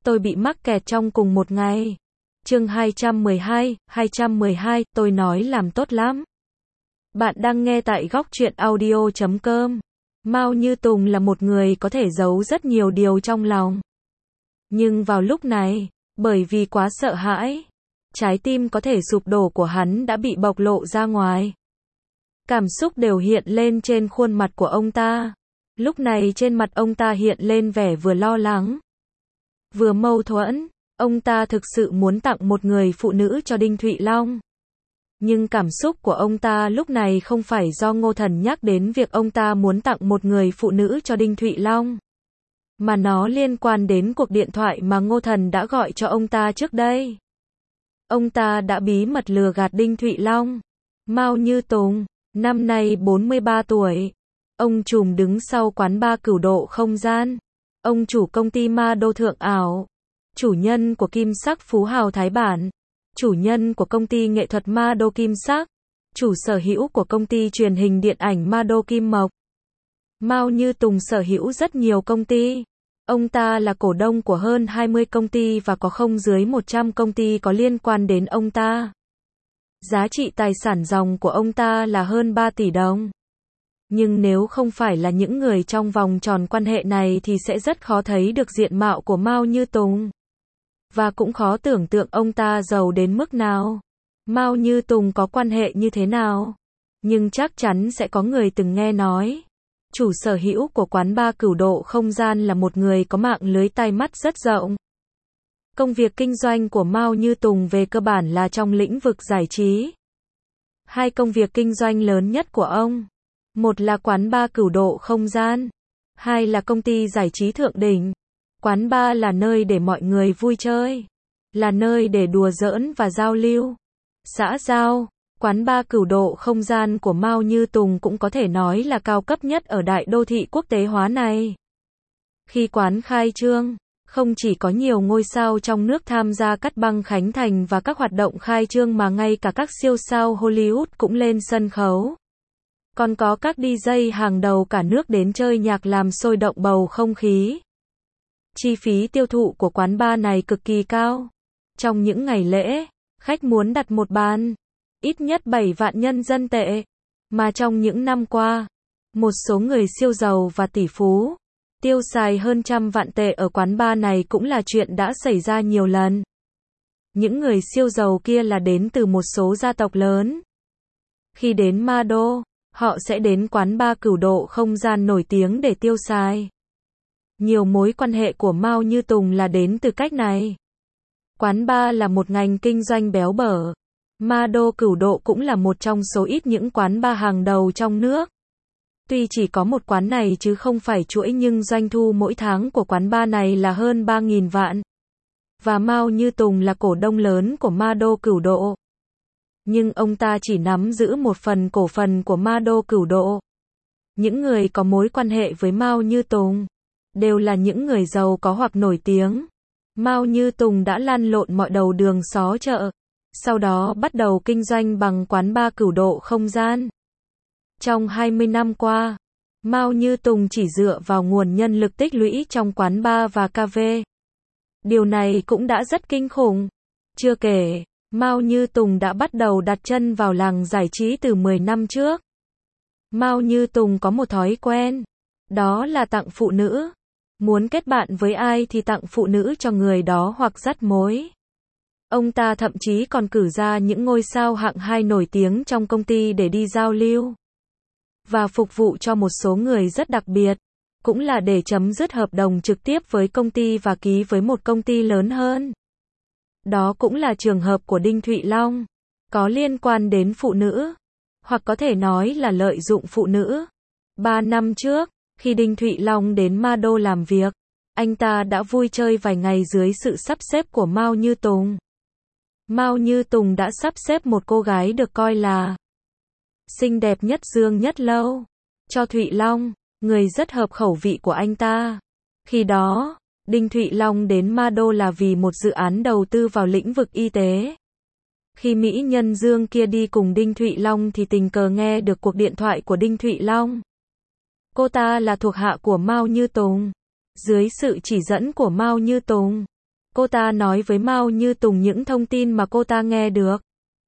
tôi bị mắc kẹt trong cùng một ngày. Chương 212, tôi nói làm tốt lắm. Bạn đang nghe tại góc truyện audio.com. Mao Như Tùng là một người có thể giấu rất nhiều điều trong lòng. Nhưng vào lúc này, bởi vì quá sợ hãi, trái tim có thể sụp đổ của hắn đã bị bộc lộ ra ngoài. Cảm xúc đều hiện lên trên khuôn mặt của ông ta. Lúc này trên mặt ông ta hiện lên vẻ vừa lo lắng, vừa mâu thuẫn. Ông ta thực sự muốn tặng một người phụ nữ cho Đinh Thụy Long. Nhưng cảm xúc của ông ta lúc này không phải do Ngô Thần nhắc đến việc ông ta muốn tặng một người phụ nữ cho Đinh Thụy Long, mà nó liên quan đến cuộc điện thoại mà Ngô Thần đã gọi cho ông ta trước đây. Ông ta đã bí mật lừa gạt Đinh Thụy Long. Mao Như Tùng, năm nay 43 tuổi. Ông trùm đứng sau quán bar Cửu Độ Không Gian. Ông chủ công ty Ma Đô Thượng Ảo. Chủ nhân của Kim Sắc Phú Hào Thái Bản. Chủ nhân của công ty nghệ thuật Ma Đô Kim Sắc. Chủ sở hữu của công ty truyền hình điện ảnh Ma Đô Kim Mộc. Mao Như Tùng sở hữu rất nhiều công ty. Ông ta là cổ đông của hơn 20 công ty và có không dưới 100 công ty có liên quan đến ông ta. Giá trị tài sản ròng của ông ta là hơn 3 tỷ đồng. Nhưng nếu không phải là những người trong vòng tròn quan hệ này thì sẽ rất khó thấy được diện mạo của Mao Như Tùng. Và cũng khó tưởng tượng ông ta giàu đến mức nào. Mao Như Tùng có quan hệ như thế nào. Nhưng chắc chắn sẽ có người từng nghe nói. Chủ sở hữu của quán bar Cửu Độ Không Gian là một người có mạng lưới tai mắt rất rộng. Công việc kinh doanh của Mao Như Tùng về cơ bản là trong lĩnh vực giải trí. Hai công việc kinh doanh lớn nhất của ông. Một là quán bar Cửu Độ Không Gian. Hai là công ty giải trí Thượng Đỉnh. Quán bar là nơi để mọi người vui chơi. Là nơi để đùa giỡn và giao lưu. Xã giao. Quán bar Cửu Độ Không Gian của Mao Như Tùng cũng có thể nói là cao cấp nhất ở đại đô thị quốc tế hóa này. Khi quán khai trương, không chỉ có nhiều ngôi sao trong nước tham gia cắt băng khánh thành và các hoạt động khai trương mà ngay cả các siêu sao Hollywood cũng lên sân khấu. Còn có các DJ hàng đầu cả nước đến chơi nhạc làm sôi động bầu không khí. Chi phí tiêu thụ của quán bar này cực kỳ cao. Trong những ngày lễ, khách muốn đặt một bàn, ít nhất 7 vạn nhân dân tệ. Mà trong những năm qua, một số người siêu giàu và tỷ phú tiêu xài hơn 100 vạn tệ ở quán bar này cũng là chuyện đã xảy ra nhiều lần. Những người siêu giàu kia là đến từ một số gia tộc lớn. Khi đến Ma Đô, họ sẽ đến quán bar Cửu Độ Không Gian nổi tiếng để tiêu xài. Nhiều mối quan hệ của Mao Như Tùng là đến từ cách này. Quán bar là một ngành kinh doanh béo bở. Ma Đô Cửu Độ cũng là một trong số ít những quán bar hàng đầu trong nước. Tuy chỉ có một quán này chứ không phải chuỗi nhưng doanh thu mỗi tháng của quán bar này là hơn 3.000 vạn. Và Mao Như Tùng là cổ đông lớn của Ma Đô Cửu Độ. Nhưng ông ta chỉ nắm giữ một phần cổ phần của Ma Đô Cửu Độ. Những người có mối quan hệ với Mao Như Tùng đều là những người giàu có hoặc nổi tiếng. Mao Như Tùng đã lăn lộn mọi đầu đường xó chợ, sau đó bắt đầu kinh doanh bằng quán bar Cửu Độ Không Gian. Trong 20 năm qua, Mao Như Tùng chỉ dựa vào nguồn nhân lực tích lũy trong quán bar và cà phê. Điều này cũng đã rất kinh khủng. Chưa kể, Mao Như Tùng đã bắt đầu đặt chân vào làng giải trí từ 10 năm trước. Mao Như Tùng có một thói quen, đó là tặng phụ nữ. Muốn kết bạn với ai thì tặng phụ nữ cho người đó hoặc dắt mối. Ông ta thậm chí còn cử ra những ngôi sao hạng 2 nổi tiếng trong công ty để đi giao lưu và phục vụ cho một số người rất đặc biệt, cũng là để chấm dứt hợp đồng trực tiếp với công ty và ký với một công ty lớn hơn. Đó cũng là trường hợp của Đinh Thụy Long, có liên quan đến phụ nữ, hoặc có thể nói là lợi dụng phụ nữ. 3 năm trước, khi Đinh Thụy Long đến Ma Đô làm việc, anh ta đã vui chơi vài ngày dưới sự sắp xếp của Mao Như Tùng. Mao Như Tùng đã sắp xếp một cô gái được coi là xinh đẹp nhất Dương Nhất Lâu cho Thụy Long, người rất hợp khẩu vị của anh ta. Khi đó, Đinh Thụy Long đến Ma Đô là vì một dự án đầu tư vào lĩnh vực y tế. Khi mỹ nhân Dương kia đi cùng Đinh Thụy Long thì tình cờ nghe được cuộc điện thoại của Đinh Thụy Long. Cô ta là thuộc hạ của Mao Như Tùng. Dưới sự chỉ dẫn của Mao Như Tùng, Cô ta nói với Mao Như Tùng những thông tin mà cô ta nghe được.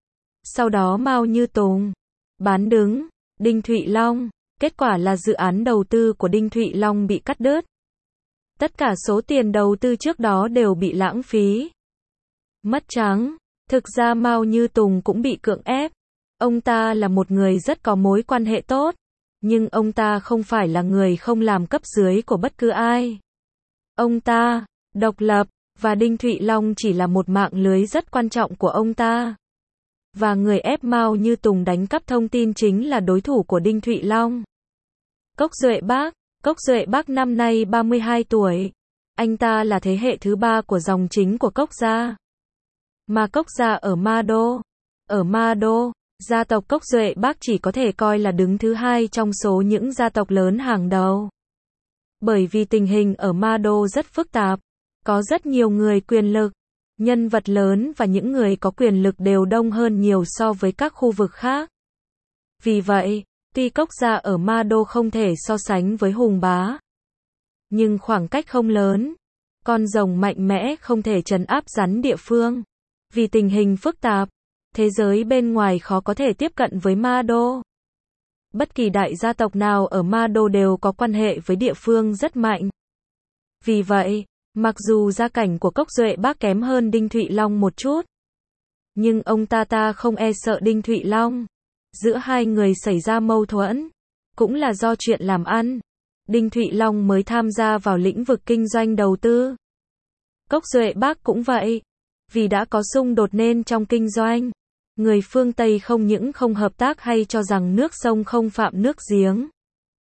Sau đó Mao Như Tùng bán đứng Đinh Thụy Long. Kết quả là dự án đầu tư của Đinh Thụy Long bị cắt đứt. Tất cả số tiền đầu tư trước đó đều bị lãng phí. Mất trắng. Thực ra Mao Như Tùng cũng bị cưỡng ép. Ông ta là một người rất có mối quan hệ tốt. Nhưng ông ta không phải là người không làm cấp dưới của bất cứ ai. Ông ta độc lập, và Đinh Thụy Long chỉ là một mạng lưới rất quan trọng của ông ta. Và người ép Mao Như Tùng đánh cắp thông tin chính là đối thủ của Đinh Thụy Long. Cốc Duệ Bác. Cốc Duệ Bác năm nay 32 tuổi. Anh ta là thế hệ thứ 3 của dòng chính của Cốc gia. Mà Cốc gia ở Ma Đô. Ở Ma Đô, gia tộc Cốc Duệ Bác chỉ có thể coi là đứng thứ 2 trong số những gia tộc lớn hàng đầu. Bởi vì tình hình ở Ma Đô rất phức tạp. Có rất nhiều người quyền lực, nhân vật lớn và những người có quyền lực đều đông hơn nhiều so với các khu vực khác. Vì vậy, tuy Cốc gia ở Ma Đô không thể so sánh với Hùng Bá, nhưng khoảng cách không lớn. Con rồng mạnh mẽ không thể trấn áp rắn địa phương. Vì tình hình phức tạp, thế giới bên ngoài khó có thể tiếp cận với Ma Đô. Bất kỳ đại gia tộc nào ở Ma Đô đều có quan hệ với địa phương rất mạnh. Vì vậy, mặc dù gia cảnh của Cốc Duệ Bác kém hơn Đinh Thụy Long một chút, nhưng ông ta không e sợ Đinh Thụy Long. Giữa hai người xảy ra mâu thuẫn, cũng là do chuyện làm ăn. Đinh Thụy Long mới tham gia vào lĩnh vực kinh doanh đầu tư. Cốc Duệ Bác cũng vậy. Vì đã có xung đột nên trong kinh doanh, người phương Tây không những không hợp tác hay cho rằng nước sông không phạm nước giếng.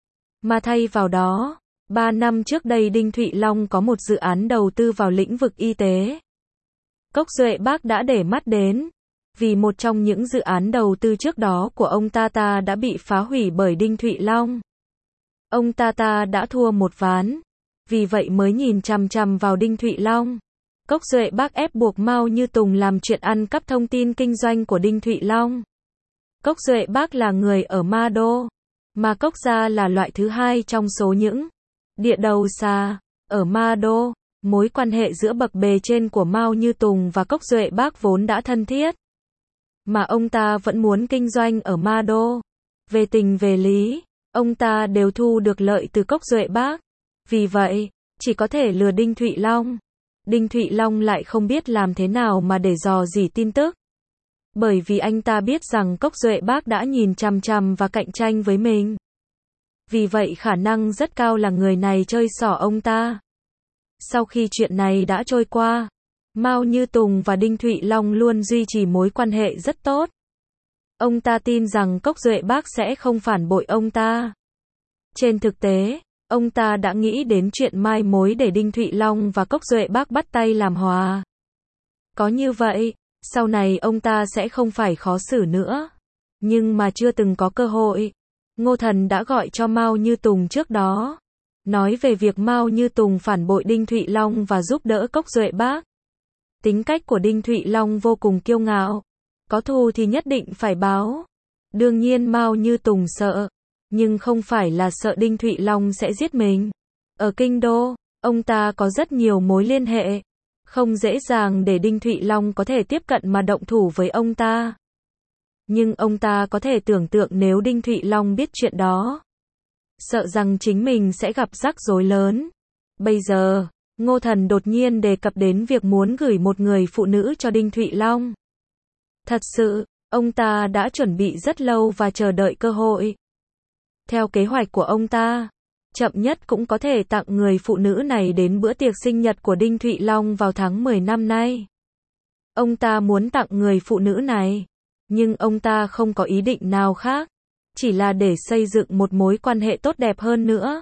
Mà thay vào đó, 3 năm trước đây Đinh Thụy Long có một dự án đầu tư vào lĩnh vực y tế. Cốc Duệ Bác đã để mắt đến, vì một trong những dự án đầu tư trước đó của ông ta đã bị phá hủy bởi Đinh Thụy Long. Ông ta đã thua một ván, vì vậy mới nhìn chằm chằm vào Đinh Thụy Long. Cốc Duệ Bác ép buộc Mao Như Tùng làm chuyện ăn cắp thông tin kinh doanh của Đinh Thụy Long. Cốc Duệ Bác là người ở Ma Đô, mà Cốc gia là loại thứ 2 trong số những địa đầu xà ở Ma Đô. Mối quan hệ giữa bậc bề trên của Mao Như Tùng và Cốc Duệ Bác vốn đã thân thiết, mà ông ta vẫn muốn kinh doanh ở Ma Đô. Về tình về lý, ông ta đều thu được lợi từ Cốc Duệ Bác. Vì vậy, chỉ có thể lừa Đinh Thụy Long. Đinh Thụy Long lại không biết làm thế nào mà để dò dỉ tin tức. Bởi vì anh ta biết rằng Cốc Duệ Bác đã nhìn chằm chằm và cạnh tranh với mình. Vì vậy khả năng rất cao là người này chơi xỏ ông ta. Sau khi chuyện này đã trôi qua, Mao Như Tùng và Đinh Thụy Long luôn duy trì mối quan hệ rất tốt. Ông ta tin rằng Cốc Duệ Bác sẽ không phản bội ông ta. Trên thực tế, ông ta đã nghĩ đến chuyện mai mối để Đinh Thụy Long và Cốc Duệ Bác bắt tay làm hòa. Có như vậy, sau này ông ta sẽ không phải khó xử nữa. Nhưng mà chưa từng có cơ hội. Ngô Thần đã gọi cho Mao Như Tùng trước đó, nói về việc Mao Như Tùng phản bội Đinh Thụy Long và giúp đỡ Cốc Duệ Bác. Tính cách của Đinh Thụy Long vô cùng kiêu ngạo, có thù thì nhất định phải báo. Đương nhiên Mao Như Tùng sợ, nhưng không phải là sợ Đinh Thụy Long sẽ giết mình. Ở Kinh Đô, ông ta có rất nhiều mối liên hệ, không dễ dàng để Đinh Thụy Long có thể tiếp cận mà động thủ với ông ta. Nhưng ông ta có thể tưởng tượng nếu Đinh Thụy Long biết chuyện đó, sợ rằng chính mình sẽ gặp rắc rối lớn. Bây giờ, Ngô Thần đột nhiên đề cập đến việc muốn gửi một người phụ nữ cho Đinh Thụy Long. Thật sự, ông ta đã chuẩn bị rất lâu và chờ đợi cơ hội. Theo kế hoạch của ông ta, chậm nhất cũng có thể tặng người phụ nữ này đến bữa tiệc sinh nhật của Đinh Thụy Long vào tháng 10 năm nay. Ông ta muốn tặng người phụ nữ này, nhưng ông ta không có ý định nào khác, chỉ là để xây dựng một mối quan hệ tốt đẹp hơn nữa.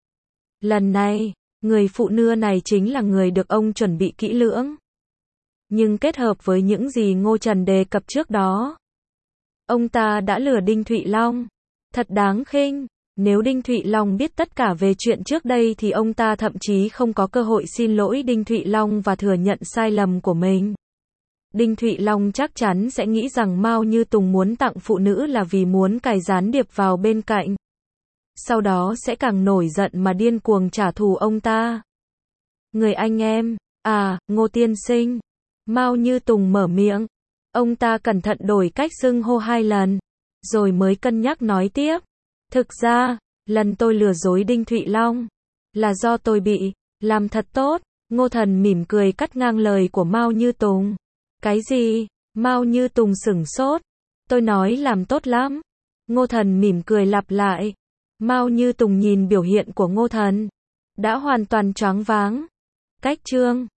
Lần này, người phụ nữ này chính là người được ông chuẩn bị kỹ lưỡng. Nhưng kết hợp với những gì Ngô Trần đề cập trước đó, ông ta đã lừa Đinh Thụy Long. Thật đáng khinh. Nếu Đinh Thụy Long biết tất cả về chuyện trước đây thì ông ta thậm chí không có cơ hội xin lỗi Đinh Thụy Long và thừa nhận sai lầm của mình. Đinh Thụy Long chắc chắn sẽ nghĩ rằng Mao Như Tùng muốn tặng phụ nữ là vì muốn cài gián điệp vào bên cạnh. Sau đó sẽ càng nổi giận mà điên cuồng trả thù ông ta. Người anh em, À, Ngô tiên sinh. Mao Như Tùng mở miệng. Ông ta cẩn thận đổi cách xưng hô 2 lần, rồi mới cân nhắc nói tiếp. Thực ra, lần tôi lừa dối Đinh Thụy Long, là do tôi bị làm thật tốt. Ngô Thần mỉm cười cắt ngang lời của Mao Như Tùng. Cái gì? Mao Như Tùng sửng sốt. Tôi nói làm tốt lắm. Ngô Thần mỉm cười lặp lại. Mao Như Tùng nhìn biểu hiện của Ngô Thần, đã hoàn toàn choáng váng. Cách chương